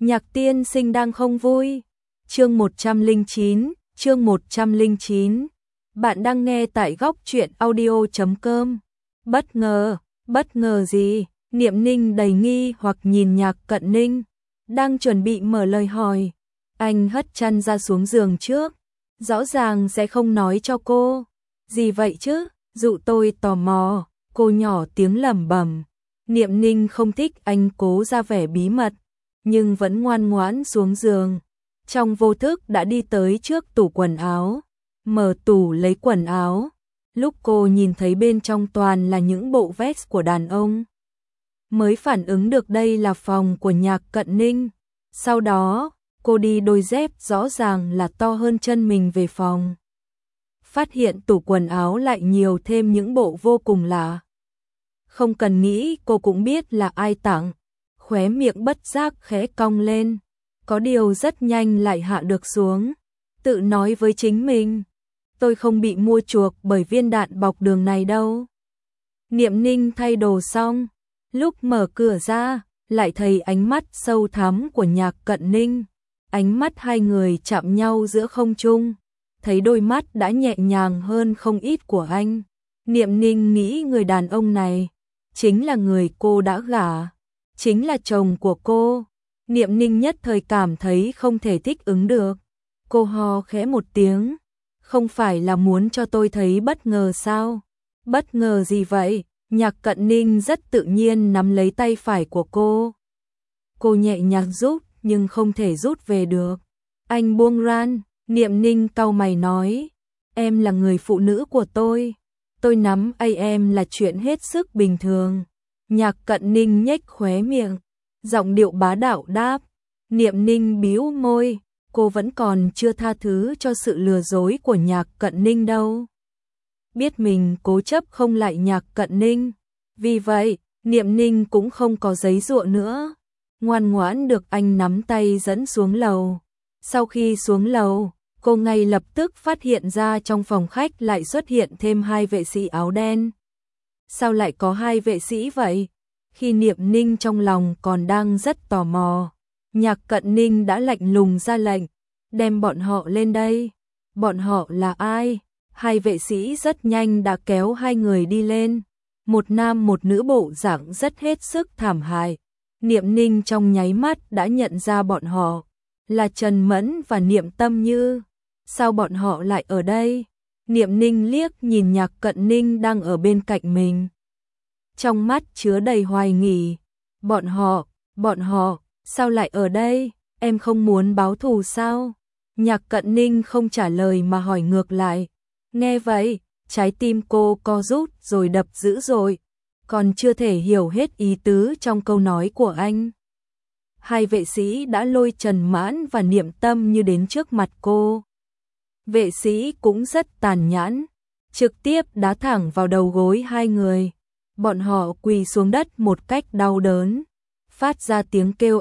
Nhạc tiên sinh đang không vui. Chương 109, chương 109. Bạn đang nghe tại góc truyện audio.com. Bất ngờ gì? Niệm Ninh đầy nghi hoặc nhìn Nhạc Cận Ninh, đang chuẩn bị mở lời hỏi. Anh hất chăn ra xuống giường trước, rõ ràng sẽ không nói cho cô. Gì vậy chứ? Dụ tôi tò mò, cô nhỏ tiếng lẩm bẩm. Niệm Ninh không thích anh cố ra vẻ bí mật, nhưng vẫn ngoan ngoãn xuống giường. Trong vô thức đã đi tới trước tủ quần áo, mở tủ lấy quần áo. Lúc cô nhìn thấy bên trong toàn là những bộ vest của đàn ông, mới phản ứng được đây là phòng của Nhạc Cận Ninh. Sau đó, cô đi đôi dép rõ ràng là to hơn chân mình về phòng. Phát hiện tủ quần áo lại nhiều thêm những bộ vô cùng lạ. Không cần nghĩ cô cũng biết là ai tặng. Khóe miệng bất giác khẽ cong lên, có điều rất nhanh lại hạ được xuống. Tự nói với chính mình, tôi không bị mua chuộc bởi viên đạn bọc đường này đâu. Niệm Ninh thay đồ xong, lúc mở cửa ra, lại thấy ánh mắt sâu thẳm của Nhạc Cận Ninh. Ánh mắt hai người chạm nhau giữa không trung, thấy đôi mắt đã nhẹ nhàng hơn không ít của anh. Niệm Ninh nghĩ người đàn ông này chính là người cô đã gả, chính là chồng của cô. Niệm Ninh nhất thời cảm thấy không thể thích ứng được. Cô ho khẽ một tiếng, không phải là muốn cho tôi thấy bất ngờ sao? Bất ngờ gì vậy? Nhạc Cận Ninh rất tự nhiên nắm lấy tay phải của cô. Cô nhẹ nhàng rút nhưng không thể rút về được. Anh buông ran. Niệm Ninh cau mày nói, em là người phụ nữ của tôi nắm em là chuyện hết sức bình thường. Nhạc Cận Ninh nhếch khóe miệng, giọng điệu bá đạo đáp. Niệm Ninh bĩu môi, cô vẫn còn chưa tha thứ cho sự lừa dối của Nhạc Cận Ninh đâu. Biết mình cố chấp không lại Nhạc Cận Ninh, vì vậy Niệm Ninh cũng không có giấy giụa nữa, ngoan ngoãn được anh nắm tay dẫn xuống lầu. Sau khi xuống lầu, cô ngay lập tức phát hiện ra trong phòng khách lại xuất hiện thêm hai vệ sĩ áo đen. Sao lại có hai vệ sĩ vậy? Khi Niệm Ninh trong lòng còn đang rất tò mò, Nhạc Cận Ninh đã lạnh lùng ra lệnh, đem bọn họ lên đây. Bọn họ là ai? Hai vệ sĩ rất nhanh đã kéo hai người đi lên. Một nam một nữ bộ dạng rất hết sức thảm hại. Niệm Ninh trong nháy mắt đã nhận ra bọn họ là Trần Mẫn và Niệm Tâm Như. Sao bọn họ lại ở đây? Niệm Ninh liếc nhìn Nhạc Cận Ninh đang ở bên cạnh mình, trong mắt chứa đầy hoài nghi. Bọn họ, sao lại ở đây? Em không muốn báo thù sao? Nhạc Cận Ninh không trả lời mà hỏi ngược lại. Nghe vậy, trái tim cô co rút rồi đập dữ dội, còn chưa thể hiểu hết ý tứ trong câu nói của anh. Hai vệ sĩ đã lôi Trần Mãn và Niệm Tâm Như đến trước mặt cô. Vệ sĩ cũng rất tàn nhẫn, trực tiếp đá thẳng vào đầu gối hai người. Bọn họ quỳ xuống đất một cách đau đớn, phát ra tiếng kêu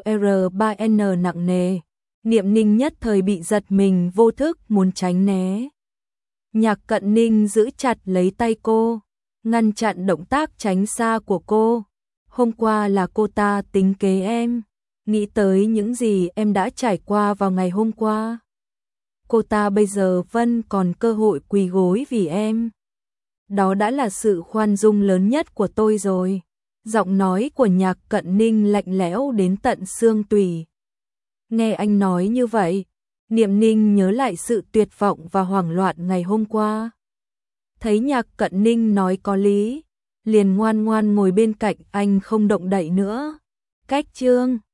R3N nặng nề. Niệm Ninh nhất thời bị giật mình, vô thức muốn tránh né. Nhạc Cận Ninh giữ chặt lấy tay cô, ngăn chặn động tác tránh xa của cô. Hôm qua là cô ta tính kế em, nghĩ tới những gì em đã trải qua vào ngày hôm qua. Cô ta bây giờ vẫn còn cơ hội quỳ gối vì em. Đó đã là sự khoan dung lớn nhất của tôi rồi. Giọng nói của Nhạc Cận Ninh lạnh lẽo đến tận xương tủy. Nghe anh nói như vậy, Niệm Ninh nhớ lại sự tuyệt vọng và hoảng loạn ngày hôm qua. Thấy Nhạc Cận Ninh nói có lý, liền ngoan ngoan ngồi bên cạnh anh không động đậy nữa. Cách chương